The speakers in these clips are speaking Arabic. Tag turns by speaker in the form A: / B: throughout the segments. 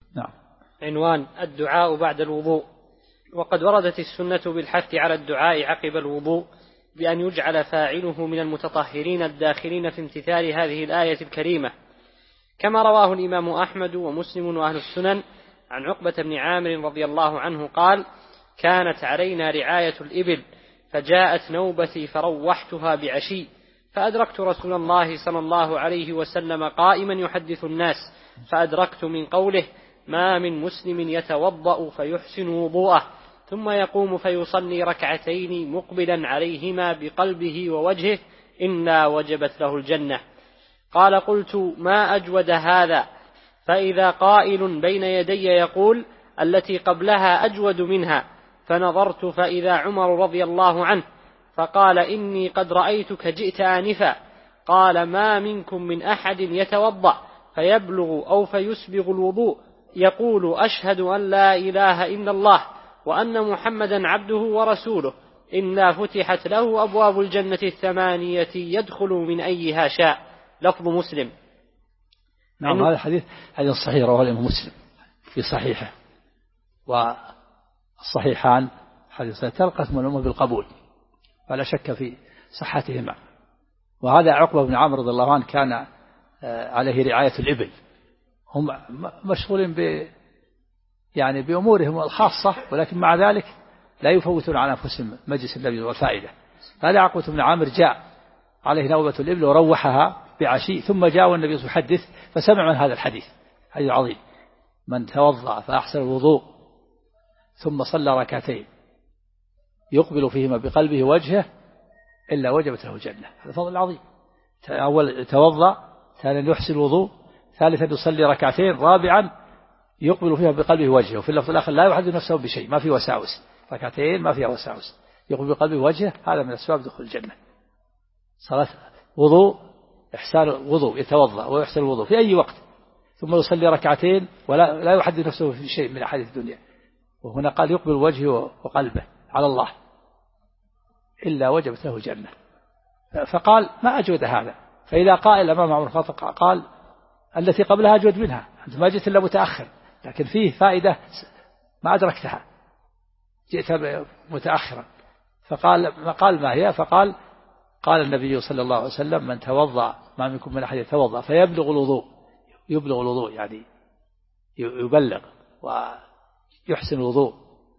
A: نعم.
B: عنوان: الدعاء بعد الوضوء. وقد وردت السنة بالحث على الدعاء عقب الوضوء بأن يجعل فاعله من المتطهرين الداخلين في امتثال هذه الآية الكريمة، كما رواه الإمام أحمد ومسلم وأهل السنن عن عقبة بن عامر رضي الله عنه قال: كانت علينا رعاية الإبل فجاءت نوبتي فروحتها بعشي، فأدركت رسول الله صلى الله عليه وسلم قائما يحدث الناس، فأدركت من قوله: ما من مسلم يتوضأ فيحسن وضوءه ثم يقوم فيصلي ركعتين مقبلا عليهما بقلبه ووجهه إلا وجبت له الجنة. قال: قلت: ما أجود هذا؟ فإذا قائل بين يدي يقول: التي قبلها أجود منها، فنظرت فإذا عمر رضي الله عنه، فقال: إني قد رأيتك جئت آنفا. قال: ما منكم من أحد يتوضأ فيبلغ أو فيسبغ الوضوء يقول: أشهد أن لا إله إلا الله وأن محمدا عبده ورسوله إلا فتحت له أبواب الجنة 8 يدخل من أيها شاء. لفظ مسلم.
A: نعم. هذا الحديث حديث صحيح رواه الإمام مسلم في صحيحه، والصحيحان حديث تلقسم الأمة بالقبول فلا شك في صحتهما. وهذا عقبة بن عامر رضي الله عنه كان عليه رعاية الإبل، هم مشغولين يعني بأمورهم الخاصة، ولكن مع ذلك لا يفوتون على أنفسهم مجلس النبي والفائدة. هذا عقبة بن عامر جاء عليه نوبة الإبل وروحها بعشي، ثم جاء النبي يحدث فسمع من هذا الحديث عظيم: من توضأ فأحسن الوضوء ثم صلى ركعتين يقبل فيهما بقلبه وجهه إلا وجبت له الجنة. هذا فضل عظيم. أول توضأ، ثانيا يحسن الوضوء، ثالثا يصلي ركعتين، رابعا يقبل فيها بقلبه وجهه. وفي اللفظ الآخر: لا يحدث نفسه بشيء، ما في وساوس، ركعتين ما فيها وساوس، يقبل بقلبه وجهه. هذا من أسباب دخول الجنة. صلاة وضوء، إحسان الوضوء، يتوضأ ويحسن الوضوء في أي وقت، ثم يصلي ركعتين ولا يحدث نفسه في شيء من أحاديث الدنيا. وهنا قال: يقبل وجهه وقلبه على الله إلا وجبت له الجنة. فقال: ما أجود هذا؟ فإذا قائل أمام عمر الخطاب قال: التي قبلها أجود منها، أنت ما جئت إلا متأخر، لكن فيه فائدة ما أدركتها، جئت متأخرا. فقال: ما هي؟ فقال: قال النبي صلى الله عليه وسلم: من توضأ، ما منكم من أحد يتوضأ فيبلغ الوضوء، يبلغ الوضوء يعني يبلغ ويحسن الوضوء،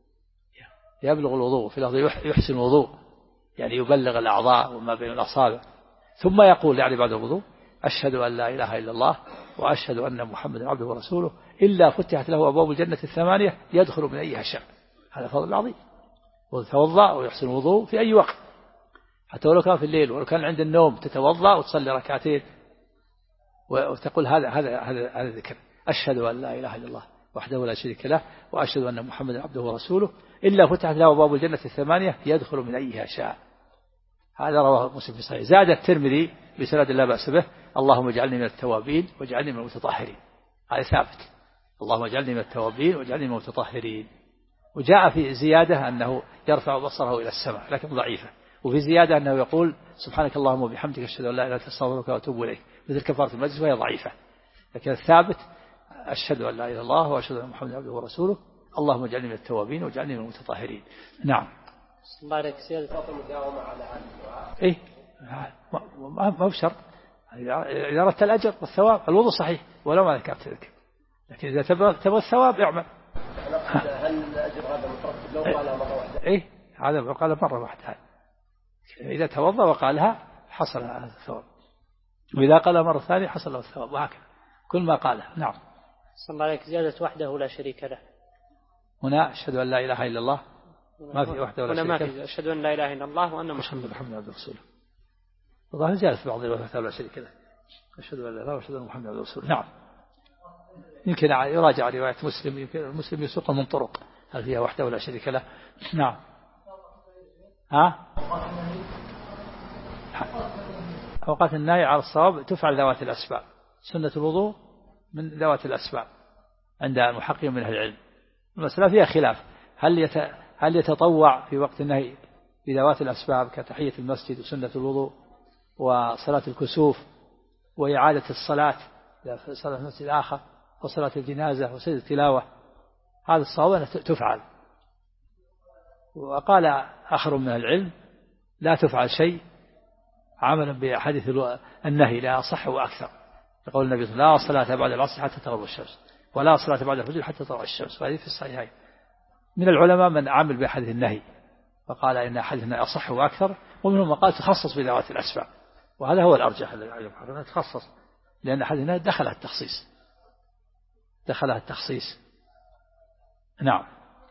A: يبلغ الوضوء، في الأرض يحسن الوضوء يعني يبلغ الأعضاء وما بين الأصابع، ثم يقول يعني بعد الوضوء: أشهد أن لا إله إلا الله وأشهد أن محمدا عبده ورسوله إلا فتحت له أبواب الجنة 8 يدخل من أيها شاء. هذا فضل عظيم. وتوضأ ويحسن الوضوء في أي وقت، حتى ولو كان في الليل، ولو كان عند النوم تتوضأ وتصلي ركعتين وتقول هذا ذكر: أشهد أن لا إله إلا الله وحده لا شريك له وأشهد أن محمدا عبده ورسوله إلا فتحت له أبواب الجنة 8 يدخل من أيها شاء. هذا رواه مسلم في صحيح. زاد الترمذي بسند لا بأس به: اللهم اجعلني من التوابين واجعلني من المتطهرين. هذا ثابت: اللهم اجعلني من التوابين واجعلني من المتطهرين. وجاء في زيادة أنه يرفع بصره إلى السماء لكن ضعيفة. وفي زيادة أنه يقول: سبحانك اللهم وبحمدك أشهد أن لا إله إلا أنت أستغفرك وأتوب إليك، مثل كفارة المجلس، وهي ضعيفة. لكن الثابت: أشهد أن لا إله إلا الله وأشهد أن محمدا عبده ورسوله اللهم اجعلني من التوابين واجعلني من المتطهرين. نعم.
B: بارك سيادة المداومة على هذا الدعاء.
A: إيه، ما هو شرط. إذا أردت الأجر والثواب الوضوء صحيح ولو ما ذكرت ذلك، لكن إذا تبغى الثواب اعمل.
B: هل الأجر هذا مترتب لو قالها مرة واحدة؟
A: إيه، هذا قال مرة واحدة. إذا توضأ وقالها حصل هذا الثواب، وإذا قالها مرة ثانية حصل له الثواب، وهكذا كل ما قالها. نعم.
B: صلى الله عليك. زيادة وحده لا شريك له.
A: هنا أشهد أن لا إله إلا الله، ما في وحده ولا شريك له.
B: أشهد أن لا إله إلا الله وأن محمدا
A: عبده ورسوله. والله زيادة في بعض الوحده ولا شريك له. أشهد أن لا إله إلا الله وأشهد أن محمدا عبده ورسوله. نعم. يمكن يراجع رواية مسلم، يمكن المسلم يسوق من طرق هل فيها وحده ولا شريك له. نعم. أوقات النهي على الصواب تفعل ذوات الأسباب. سنة الوضوء من ذوات الأسباب عند المحققين من أهل العلم. المسألة فيها خلاف: هل يتطوع في وقت النهي بذوات الأسباب كتحية المسجد وسنة الوضوء وصلاة الكسوف وإعادة الصلاة في صلاة المسجد الآخر، وصلاة الجنازة وسجد التلاوة، هذا الصواب أنها تفعل. وقال آخر من العلم لا تفعل شيء عملا بحديث النهي لا أصح وأكثر، يقول النبي صلى الله عليه وسلم لا صلاة بعد العصر حتى تغرب الشمس ولا صلاة بعد الفجر حتى تطلع الشمس، وهذه في الصحيحين. من العلماء من عمل بحديث النهي فقال إن حديث النهي أصح وأكثر، ومنهم من قال تخصص بذوات الأسباب، وهذا هو الأرجح تخصص، لأن حديث النهي دخلها التخصيص. نعم.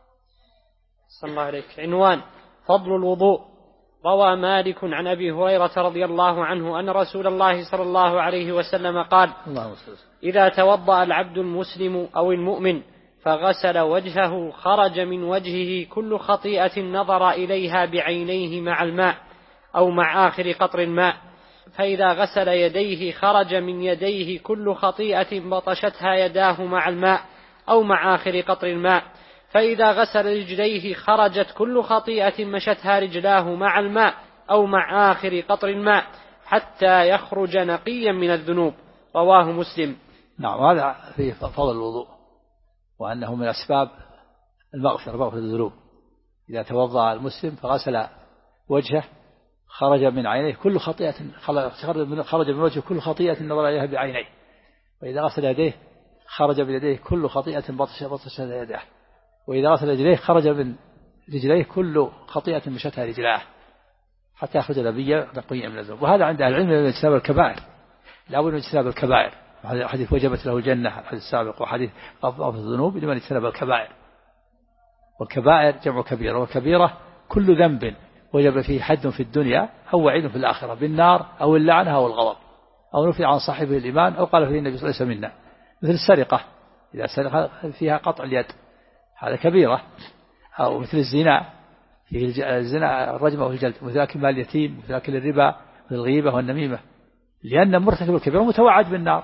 B: صلى الله عليك. عنوان: فضل الوضوء. روى مالك عن أبي هريرة رضي الله عنه أن رسول الله صلى الله عليه وسلم قال: إذا توضأ العبد المسلم أو المؤمن فغسل وجهه خرج من وجهه كل خطيئة نظر إليها بعينيه مع الماء أو مع آخر قطر الماء، فإذا غسل يديه خرج من يديه كل خطيئة بطشتها يداه مع الماء أو مع آخر قطر الماء، فإذا غسل رجليه خرجت كل خطيئة مشتها رجلاه مع الماء أو مع آخر قطر الماء حتى يخرج نقيا من الذنوب. رواه مسلم.
A: نعم. هذا فيه فضل الوضوء، وأنه من أسباب مغفرة الذنوب. إذا توضأ المسلم فغسل وجهه خرج من عينيه كل خطيئة، خرج من وجهه كل خطيئة نظر إليها بعينيه، وإذا غسل يديه خرج من يديه كل خطيئة بطشت يداه، وإذا غسل رجليه خرج من رجليه كل خطيئة مشتها رجلاه حتى يخرج نقيا من الذنوب. وهذا عند أهل العلم من اجتناب الكبائر، لا بد من اجتناب الكبائر. حديث وجبت له الجنة الحديث السابق، وحديث غفران الذنوب لمن اجتنب الكبائر. والكبائر جمع كبيرة، وكبيرة كل ذنب وجب فيه حد في الدنيا أو وعيد في الآخرة بالنار أو اللعنة أو الغضب أو نفي عن صاحبه الإيمان أو قال فيه النبي صلى الله عليه وسلم منا، مثل السرقة إذا سرق فيها قطع اليد هذا كبيرة، أو مثل الزنا فيه الزنا الرجم أو الجلد، مثل أكل مال اليتيم، مثل أكل الربا، مثل الغيبة والنميمة، لأن مرتكب الكبيرة متوعد بالنار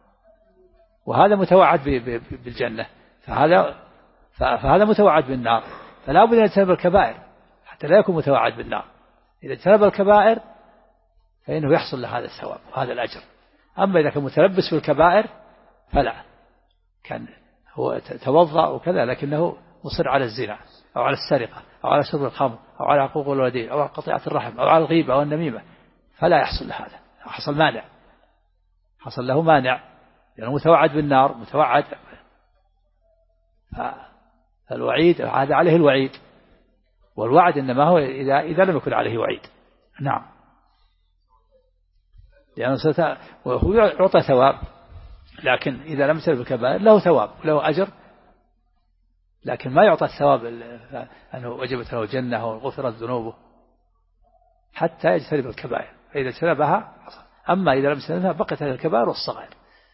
A: وهذا متوعد بالجنة، فهذا متوعد بالنار، فلا بد أن يجتنب الكبائر حتى لا يكون متوعد بالنار. إذا اجتنب الكبائر فإنه يحصل له هذا الثواب وهذا الأجر. أما إذا كان متلبس بالكبائر فلا، كان هو توضأ وكذا لكنه مصر على الزنا أو على السرقة أو على شرب الخمر أو على عقوق الوالدين أو على قطيعة الرحم أو على الغيبة أو النميمة، فلا يحصل له هذا، حصل له مانع لأنه متوعد بالنار، متوعد. فالوعيد هذا عليه الوعيد، والوعد إنما هو إذا لم يكن عليه وعيد. نعم. لأنه وهو يعطى ثواب، لكن إذا لم يجتنب الكبائر له ثواب وله أجر، لكن ما يعطى الثواب أنه وجبت له الجنة أو غفرت ذنوبه حتى يجتنب الكبائر، فإذا اجتنبها حصل. أما إذا لم يجتنبها بقيت على الكبائر والصغائر.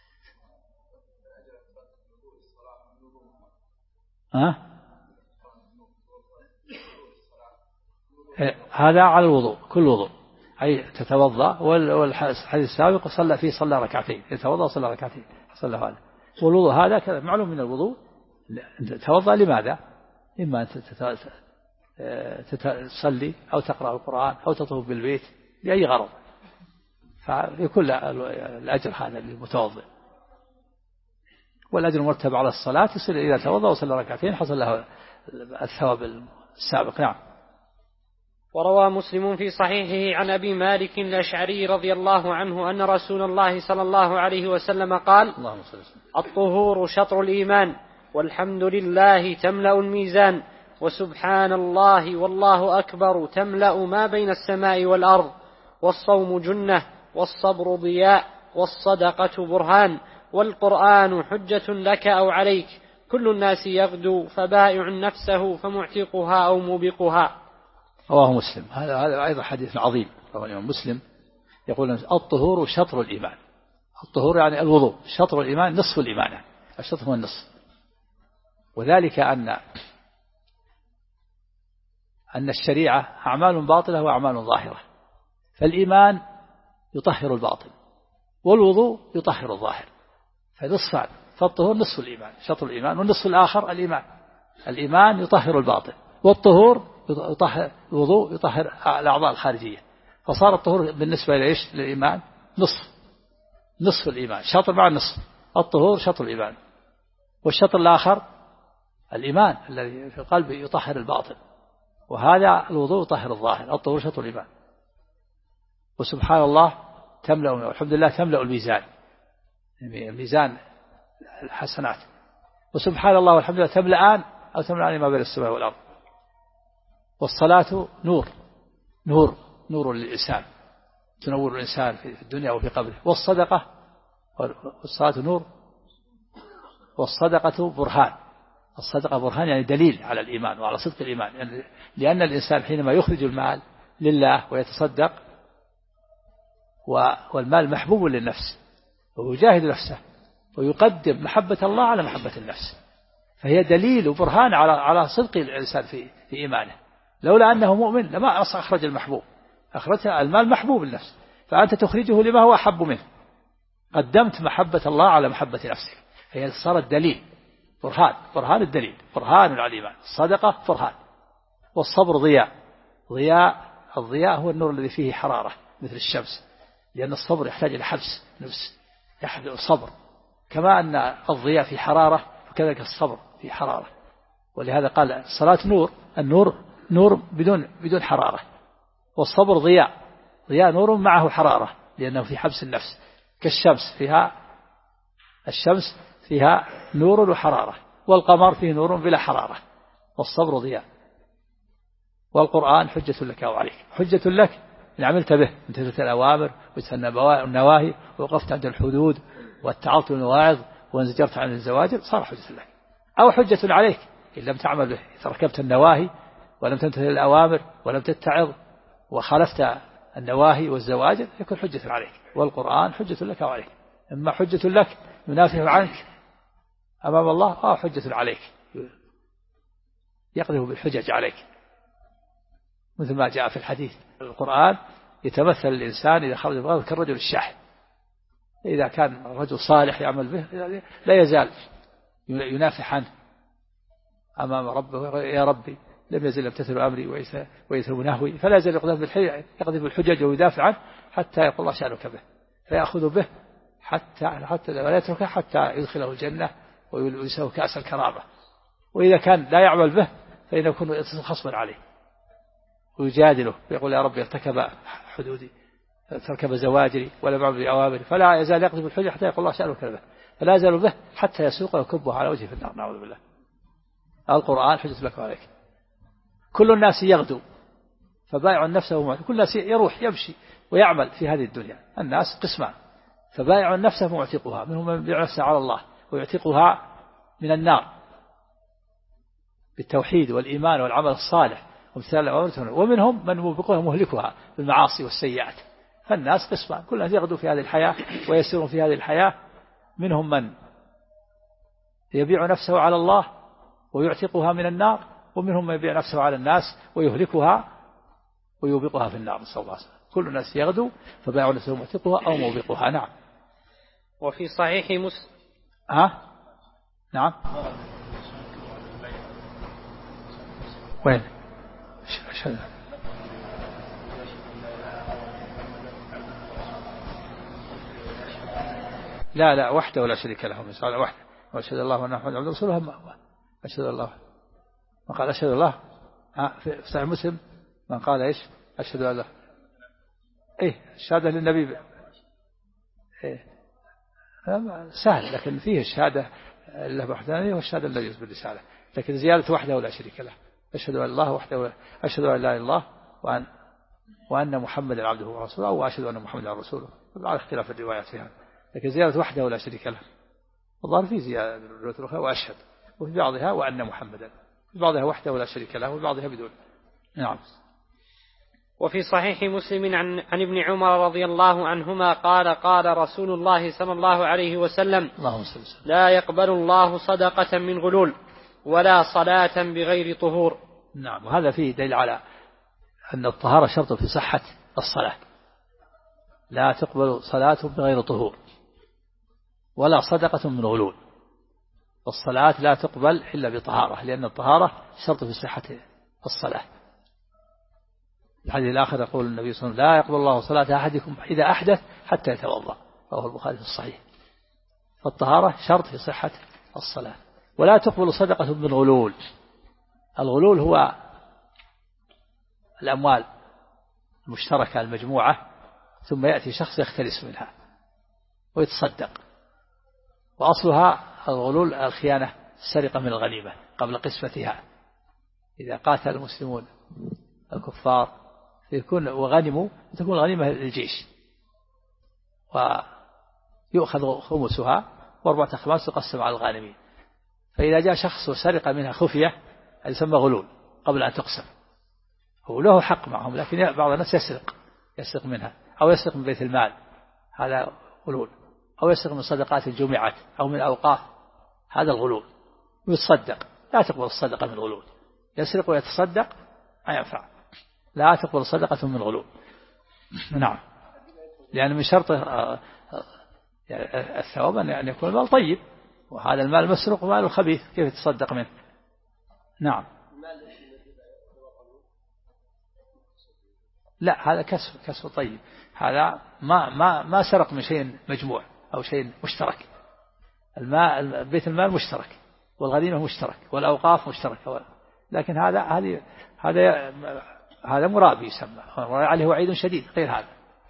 A: هذا على الوضوء، كل وضوء، أي تتوضأ. والحديث السابق صلى ركعتين، يتوضأ وصلى ركعتين حصل له هذا. والوضوء هذا كذا معلوم من الوضوء. توضأ لماذا؟ إما أن تصلي أو تقرأ القرآن أو تطوف بالبيت لأي غرض، فيكون الأجر هذا للمتوضئ، والأجر المرتب على الصلاة يصير إذا توضأ وصلى ركعتين حصل له الثواب السابق. نعم.
B: وروى مسلم في صحيحه عن أبي مالك الأشعري رضي الله عنه أن رسول الله صلى الله عليه وسلم قال: الطهور شطر الإيمان، والحمد لله تملأ الميزان، وسبحان الله والله أكبر تملأ ما بين السماء والأرض، والصوم جنة، والصبر ضياء، والصدقة برهان، والقرآن حجة لك أو عليك، كل الناس يغدو فبائع نفسه فمعتقها أو موبقها.
A: رواه مسلم. هذا أيضا حديث عظيم رواه الإمام مسلم، يقول الطهور شطر الإيمان. الطهور يعني الوضوء، شطر الإيمان نصف الإيمان، الشطر هو النصف. وذلك أن الشريعة أعمال باطلة وأعمال ظاهرة، فالإيمان يطهر الباطن والوضوء يطهر الظاهر، فنصفان، فالطهور نصف الإيمان شطر الإيمان، والنصف الآخر الإيمان يطهر الباطن، والطهور يطهر الوضوء يطهر الأعضاء الخارجية، فصار الطهور بالنسبة للإيمان نصف الإيمان، شطر مع النصف، الطهور شطر الإيمان والشطر الآخر الإيمان الذي في القلب يطهر الباطن، وهذا الوضوء يطهر الظاهر. الطهور شطر الإيمان. وسبحان الله تملأ، والحمد لله تملأ الميزان، ميزان الحسنات. وسبحان الله والحمد لله تملأان أو تملأان ما بين السماء والأرض. والصلاة نور للإنسان، تنور الإنسان في الدنيا وفي قبره. والصلاة نور، والصدقة برهان. الصدقة برهان يعني دليل على الإيمان وعلى صدق الإيمان، يعني لأن الإنسان حينما يخرج المال لله ويتصدق، والمال محبوب للنفس، ويجاهد نفسه ويقدم محبة الله على محبة النفس، فهي دليل وبرهان على صدق الإنسان في إيمانه. لولا أنه مؤمن لما أخرج المحبوب، أخرج المال محبوب للنفس، فأنت تخرجه لما هو أحب منه، قدمت محبة الله على محبة نفسك، هي صارت دليل، برهان الدليل، برهان على الإيمان. الصدقة برهان. والصبر الضياء هو النور الذي فيه حرارة مثل الشمس، لأن الصبر يحتاج إلى حبس نفس، يحتاج الصبر، كما أن الضياء في حرارة فكذلك الصبر في حرارة. ولهذا قال الصلاة نور بدون حرارة، والصبر ضياء نور معه حرارة، لأنه في حبس النفس، كالشمس الشمس فيها نور وحرارة، والقمر فيه نور بلا حرارة. والصبر ضياء. والقرآن حجة لك أو عليك، حجة لك إن عملت به، امتثلت الأوامر واجتنبت النواهي، ووقفت عند الحدود واتعظت المواعظ وانزجرت عن الزواجر، صار حجة لك. أو حجة عليك إن لم تعمل به، إذا ركبت النواهي ولم تمتثل الأوامر ولم تتعظ وخالفت النواهي والزواجر، يكون حجة عليك. والقرآن حجة لك أو عليك، إما حجة لك ينافع عنك أمام الله، أو حجة عليك يقذف بالحجج عليك، مثل ما جاء في الحديث. القرآن يتمثل الإنسان إذا خرج بغض كالرجل الشاحب، إذا كان رجل صالح يعمل به لا يزال ينافح عنه أمام ربه، يا ربي لم يزل يمتثل أمري ويثرب نهوي، فلا يزال يقذف بالحجج ويدافع عنه حتى يقول الله شأنك به، فيأخذ به حتى لا يتركه حتى يدخله الجنة ويسوي كأس الكرامة. وإذا كان لا يعمل به فإنه يكون خصما عليه ويجادله ويقول يا رب ارتكب حدودي، ارتكب زواجري ولم يعمل بأوامري، فلا يزال يقذف بالحجج حتى يقول الله شأنك به، فلا يزال به حتى يسوقه ويكبه على وجهه في النار، نعوذ بالله. القرآن حجة لك وعليك. كل الناس يغدو فبائع نفسه، كل الناس يروح يمشي ويعمل في هذه الدنيا. الناس قسمان، فبائع نفسه معتقها، منهم من يبيع نفسه على الله ويعتقها من النار بالتوحيد والإيمان والعمل الصالح وامتثال الأوامر، ومنهم من موبقها مهلكها بالمعاصي والسيئات. فالناس قسمان، كل الناس يغدو في هذه الحياة ويسيرون في هذه الحياة، منهم من يبيع نفسه على الله ويعتقها من النار، ومنهم من يبيع نفسه على الناس ويهلكها ويوبقها في النار، نسأل الله العافية. كل الناس يغدو فبائع نفسه معتقها أو موبقها. نعم.
B: وفي صحيح مسلم
A: نعم. وين؟ لا وحده ولا شريك له، مثال وحده، وأشهد الله أن محمدا عبده ورسوله. أشهد الله، من قال أشهد الله في صحيح مسلم من قال إيش؟ أشهد الله الشهادة للنبي سهل، لكن فيه الشهادة له وحدانية والشهادة الذي يثبت بالرسالة، لكن زيادة وحده ولا شريك له. أشهد أن الله وحده، أشهد أن لا إله إلا الله وأن محمدا عبده ورسوله، أو أشهد أن محمدا رسوله، على اختلاف الروايات فيها، لكن زيادة وحده ولا شريك له. الظاهر في زيادة الرواية وأشهد، وفي بعضها وأن محمدا، في بعضها وحده ولا شريك له، وفي بعضها بدون. نعم.
B: وفي صحيح مسلم عن ابن عمر رضي الله عنهما قال رسول الله صلى الله عليه وسلم: لا يقبل الله صدقة من غلول ولا صلاة بغير طهور.
A: نعم. وهذا فيه دليل على أن الطهارة شرط في صحة الصلاة، لا تقبل صلاة بغير طهور ولا صدقة من غلول. الصلاة لا تقبل إلا بطهارة، لأن الطهارة شرط في صحة الصلاة. الحديث الآخر يقول النبي صلى الله عليه وسلم: لا يقبل الله صلاة أحدكم إذا أحدث حتى يتوضأ، رواه البخاري في الصحيح. فالطهارة شرط في صحة الصلاة. ولا تقبل صدقة بالغلول. الغلول هو الأموال المشتركة المجموعة ثم يأتي شخص يختلس منها ويتصدق، وأصلها الغلول الخيانة، السرقة من الغنيمة قبل قسمتها. إذا قاتل المسلمون الكفار وغنموا تكون الغنيمة للجيش ويؤخذ خمسها و4 أخماس تقسم على الغانمين. فإذا جاء شخص وسرق منها خفية هذا يسمى غلول قبل أن تقسم. هو له حق معهم، لكن بعض الناس يسرق منها، أو يسرق من بيت المال، هذا غلول، أو يسرق من صدقات الجمعات أو من أوقاف، هذا الغلول. ويتصدق، لا تقبل الصدقة من الغلول. يسرق ويتصدق ما ينفع، لا تقبل الصدقة من الغلول. نعم، لأن من شرط الثواب أن يكون المال طيب، وهذا المال مسروق مال خبيث، كيف يتصدق منه؟ نعم. لا، هذا كسب طيب، هذا ما سرق من شيء مجموع أو شيء مشترك. بيت المال مشترك، والغنيمة مشترك، والأوقاف مشتركة، لكن هذا مرابي يسمى، عليه وعيد شديد غير هذا،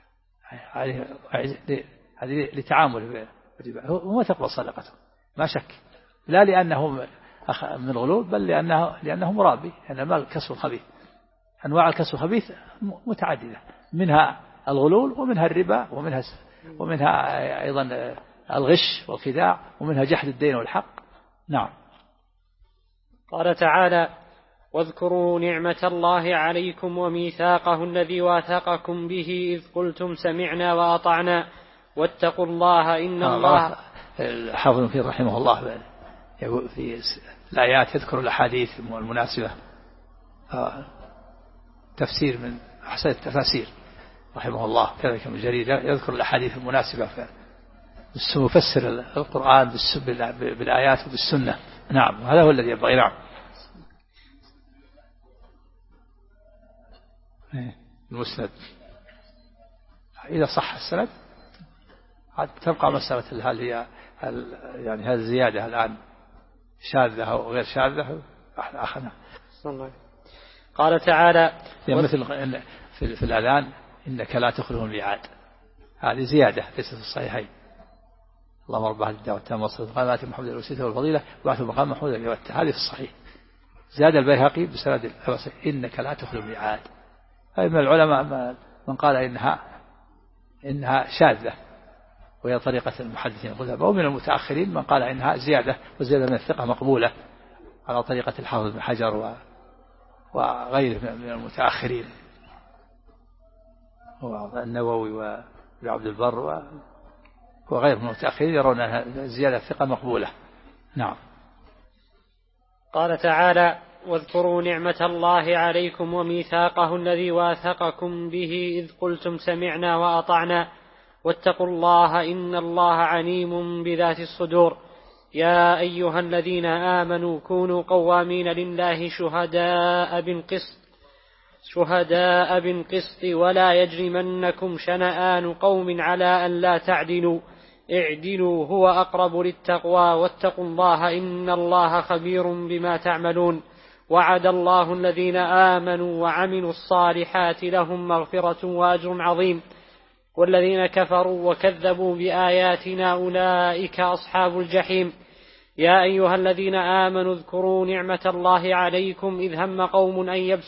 A: هذه لتعامل هو ما تقبل صدقته ما شك، لا لأنه من غلول، بل لأنه مرابي، لأن المال كسب خبيث. أنواع الكسب الخبيث متعددة، منها الغلول، ومنها الربا، ومنها أيضا الغش والخداع، ومنها جحد الدين والحق. نعم.
B: قال تعالى: واذكروا نعمة الله عليكم وميثاقه الذي واثقكم به إذ قلتم سمعنا وأطعنا واتقوا الله إن الله.
A: الحافظ فيه رحمه الله في الآيات يذكر الأحاديث المناسبة، تفسير من أحسن التفاسير رحمه الله، كذلك ابن جرير يذكر الأحاديث المناسبة، يفسر القرآن بالآيات وبالسنة. نعم، هذا هو الذي ينبغي. نعم. المسند إذا صح السند تبقى مسألة هل هي يعني هذه الزيادة الآن شاذة أو غير شاذة أخذنا.
B: قال تعالى:
A: مثل في الأذان إنك لا تخلف الميعاد، هذه زيادة ليست في الصحيحين. اللهم رب هذه الدعوة التامة والصلاة والسلام على محمد الوسيلة والفضيلة وبعثه مقام محمود الذي وعدته، هذه في الصحيح. زاد البيهقي بسند إنك لا تخلف الميعاد. هذا من العلماء من قال إنها شاذة وهي طريقة المحدثين القدامى، ومن المتأخرين من قال إنها زيادة، وزيادة من الثقة مقبولة على طريقة الحافظ بن حجر وغيره من المتأخرين، والنووي وعبد البر وغيره من المتأخرين يرون أن زيادة الثقة مقبولة. نعم.
B: قال تعالى: واذكروا نعمة الله عليكم وميثاقه الذي واثقكم به إذ قلتم سمعنا وأطعنا واتقوا الله إن الله عليم بذات الصدور. يا أيها الذين آمنوا كونوا قوامين لله شهداء بالقسط ولا يجرمنكم شنآن قوم على أن لا تعدلوا اعدلوا هو أقرب للتقوى واتقوا الله إن الله خبير بما تعملون. وعد الله الذين آمنوا وعملوا الصالحات لهم مغفرة وأجر عظيم والذين كفروا وكذبوا بآياتنا أولئك أصحاب الجحيم. يا أيها الذين آمنوا اذكروا نعمة الله عليكم إذ هم قوم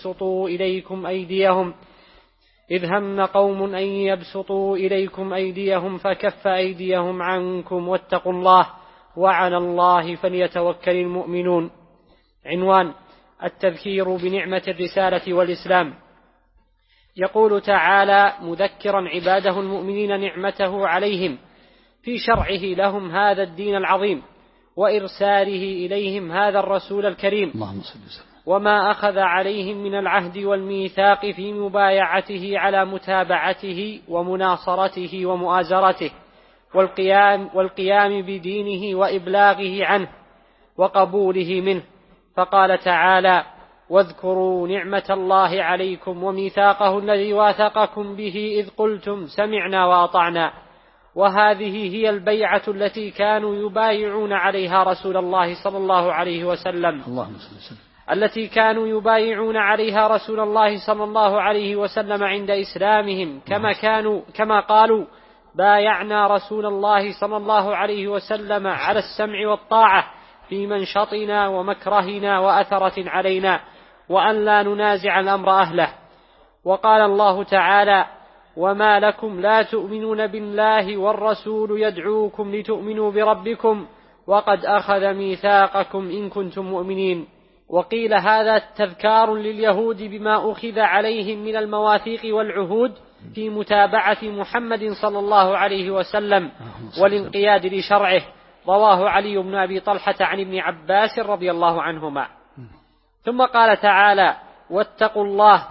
B: أن يبسطوا إليكم أيديهم فكف أيديهم عنكم واتقوا الله وعلى الله فليتوكل المؤمنون. عنوان: التذكير بنعمة الرسالة والإسلام. يقول تعالى مذكرا عباده المؤمنين نعمته عليهم في شرعه لهم هذا الدين العظيم وإرساله إليهم هذا الرسول الكريم، وما أخذ عليهم من العهد والميثاق في مبايعته على متابعته ومناصرته ومؤازرته والقيام بدينه وإبلاغه عنه وقبوله منه. فقال تعالى: واذكروا نعمة الله عليكم وميثاقه الذي واثقكم به إذ قلتم سمعنا وأطعنا وهذه هي البيعة التي كانوا يبايعون عليها رسول الله صلى الله عليه وسلم التي كانوا يبايعون عليها رسول الله صلى الله عليه وسلم عند إسلامهم، كما قالوا: بايعنا رسول الله صلى الله عليه وسلم على السمع والطاعة في منشطنا ومكرهنا وأثرة علينا، وأن لا ننازع الأمر أهله. وقال الله تعالى: وما لكم لا تؤمنون بالله والرسول يدعوكم لتؤمنوا بربكم وقد أخذ ميثاقكم إن كنتم مؤمنين. وقيل هذا تذكار لليهود بما أخذ عليهم من المواثيق والعهود في متابعة محمد صلى الله عليه وسلم والانقياد لشرعه. رواه علي بن أبي طلحة عن ابن عباس رضي الله عنهما. ثم قال تعالى: واتقوا الله،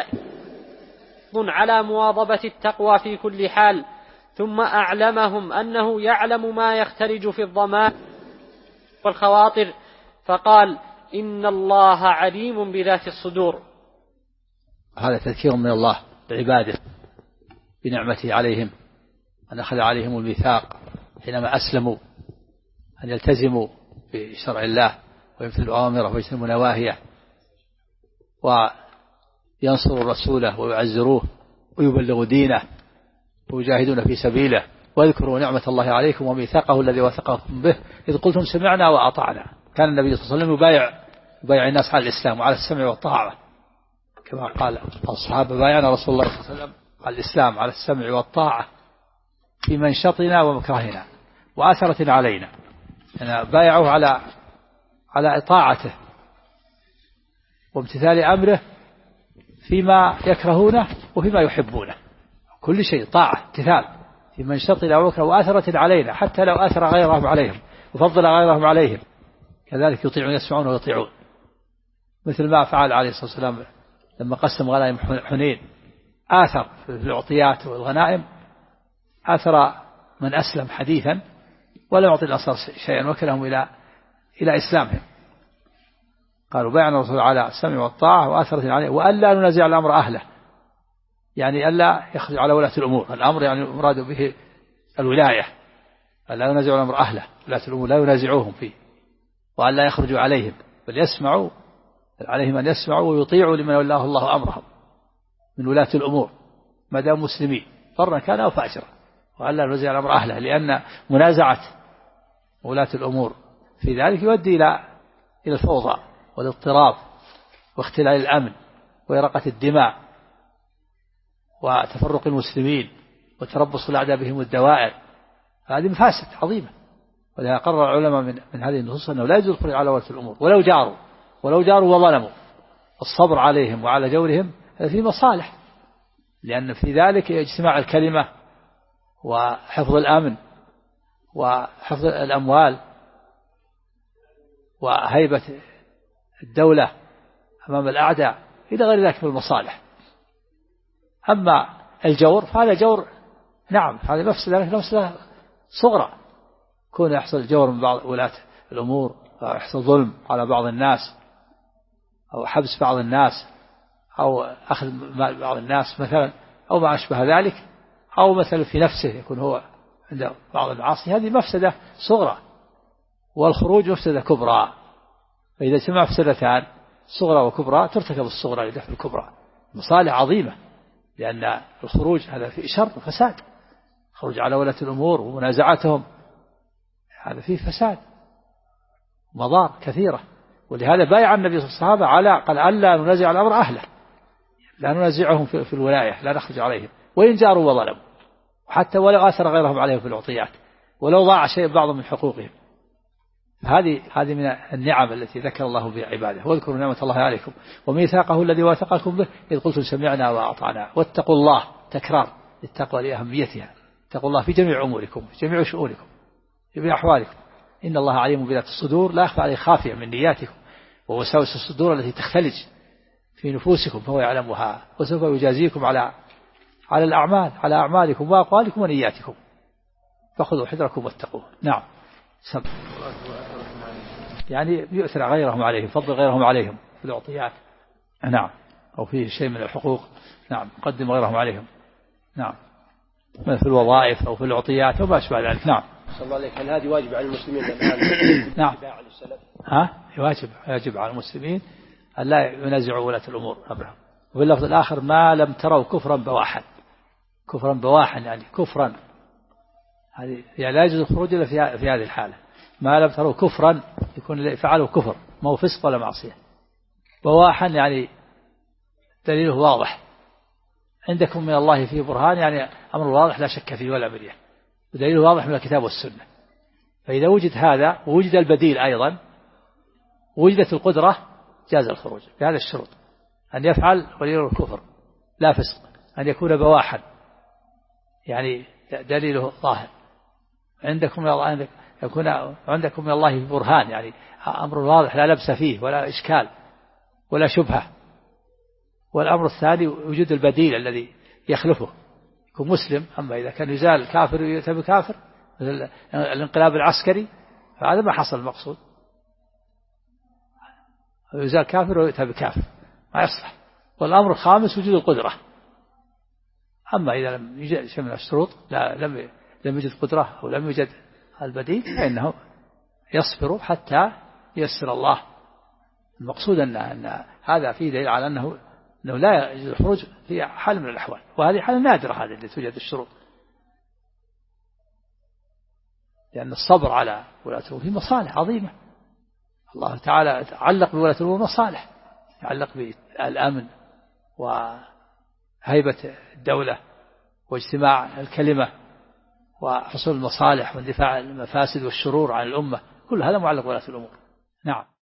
B: على مواظبة التقوى في كل حال. ثم أعلمهم أنه يعلم ما يختلج في الضمائر والخواطر، فقال: إن الله عليم بذات الصدور.
A: هذا تذكير من الله بعباده بنعمته عليهم، أن أخذ عليهم الميثاق حينما أسلموا أن يلتزموا بشرع الله ويمثلوا أوامره ويجتنبوا نواهيه وينصروا رسوله ويعزروه ويبلغوا دينه ويجاهدون في سبيله. واذكروا نعمة الله عليكم وميثاقه الذي وثقكم به إذ قلتم سمعنا وأطعنا. كان النبي صلى الله عليه وسلم يبايع الناس على الإسلام وعلى السمع والطاعة، كما قال الصحابة: بايعنا رسول الله صلى الله عليه وسلم على الإسلام على السمع والطاعة في منشطنا ومكرهنا وأثرة علينا. يعني بايعوه على طاعته وامتثال أمره فيما يكرهونه وفيما يحبونه، كل شيء طاعة امتثال في منشطنا ومكرهنا وأثرة علينا، حتى لو أثر غيرهم عليهم وفضل غيرهم عليهم كذلك يطيعون يسمعون ويطيعون، مثل ما فعل عليه الصلاة والسلام لما قسم غنائم حنين. آثر في العطيات والغنائم، آثر من أسلم حديثا ولا يعطي الأنصار شيئا وكلهم إلى إسلامهم. قالوا: بايعنا الرسول على السمع والطاعة وآثرة عليه وألا ننازع الأمر أهله، يعني ألا يخرج على ولاة الأمور. الأمر يعني مراد به الولاية، ألا ينازع الأمر أهله، ولاة الأمور لا ينازعوهم فيه، وألا يخرجوا عليهم، بل يسمعوا عليهم أن يسمعوا ويطيعوا لمن ولاه الله أمرهم من ولاة الأمور ما دام مسلمين فرا كان أو فاجرا، وألا ينازع الأمر أهله، لأن منازعة ولاة الأمور في ذلك يؤدي إلى الفوضى والاضطراب واختلال الأمن وإراقة الدماء وتفرق المسلمين وتربص الأعداء بهم الدوائر. هذه مفاسد عظيمة، ولذا قرر العلماء من هذه النصوص أنه لا يجوز الخروج على ولاة الأمور ولو جاروا وظلموا. الصبر عليهم وعلى جورهم هذا فيه مصالح، لأن في ذلك اجتماع الكلمة وحفظ الأمن وحفظ الأموال وهيبة الدولة أمام الأعداء إلى غير ذلك من المصالح. أما الجور فهذا جور، نعم هذا مفسدة صغرى، كون يحصل جور من بعض ولاة الأمور أو يحصل ظلم على بعض الناس أو حبس بعض الناس أو أخذ مال بعض الناس مثلا أو ما أشبه ذلك، أو مثلا في نفسه يكون هو عنده بعض المعاصي، هذه مفسدة صغرى، والخروج مفسدة كبرى. فإذا اجتمع مفسدتان صغرى وكبرى ترتكب الصغرى لدفع الكبرى. مصالح عظيمة، لأن الخروج هذا فيه شر وفساد، خروج على ولاة الأمور ومنازعتهم هذا فيه فساد مضار كثيرة. ولهذا بايع النبي صلى الله عليه وسلم على قال: ألا ننازع الأمر أهله، لا ننازعهم في الولاية، لا نخرج عليهم وإن جاروا وظلموا، وحتى ولو آثر غيرهم عليهم في العطيات، ولو ضاع شيء بعض من حقوقهم. هذه من النعم التي ذكر الله بها عباده. واذكروا نعمة الله عليكم وميثاقه الذي وثقكم به إذ قلتم سمعنا وأطعنا. واتقوا الله، تكرار للتقوى لأهميتها. اتقوا الله في جميع أموركم، في جميع شؤونكم، في جميع أحوالكم. إن الله عليم بذات الصدور، لا يخفى عليه خافية من نياتكم ووساوس الصدور التي تختلج في نفوسكم فهو يعلمها، وسوف يجازيكم على الأعمال، على أعمالكم وأقوالكم ونياتكم، فخذوا حذركم واتقوه. نعم. يعني يؤثر غيرهم عليهم، فضل غيرهم عليهم في العطيات، نعم، أو في شيء من الحقوق، نعم، قدم غيرهم عليهم، نعم. في الوظائف أو في العطيات وما أشبه ذلك. نعم.
C: صلى الله عليك، هل هذه واجب على المسلمين الآن؟
A: نعم. واجب على المسلمين أن لا ينازعوا ولاة الأمور أمرهم. وفي اللفظ الآخر ما لم تروا كفرا بواحا. كفرا بواحا يعني كفرا، هذه يعني لا يجوز الخروج إلا في هذه الحالة. ما لم تروا كفرا يكون فعله كفر، ما هو فسق ولا معصية. بواحا يعني دليله واضح، عندكم من الله فيه برهان، يعني أمر واضح لا شك فيه ولا مرية، ودليله واضح من الكتاب والسنة. فإذا وجد هذا ووجد البديل أيضا، وجدت القدرة، جاز الخروج بهذا الشروط: أن يفعل وليل الكفر لا فسق، أن يكون بواحا يعني دليله ظاهر، عندكم من الله يكون عندكم من الله برهان، يعني أمر واضح لا لبس فيه ولا إشكال ولا شبهة. والأمر الثاني وجود البديل الذي يخلفه، يكون مسلم. أما إذا كان يزال كافر ويؤتى بكافر مثل الانقلاب العسكري فهذا ما حصل المقصود، يزال كافر ويؤتى بكافر ما يصلح. والأمر الخامس وجود القدرة. أما إذا لم يوجد شيء من الشروط، لم يوجد قدرة أو لم يوجد البديل، فإنه يصبر حتى ييسر الله. المقصود أن هذا فيه دليل على أنه لا يجوز الخروج في حال من الأحوال، وهذه حالة نادرة هذه اللي توجد الشروط، لأن الصبر على ولاة الأمور فيه مصالح عظيمة. الله تعالى علق بولاة الأمور مصالح، يعلق بالأمن وهيبة الدولة واجتماع الكلمة وحصول المصالح واندفاع المفاسد والشرور عن الأمة، كل هذا معلق بولاة الأمور. نعم.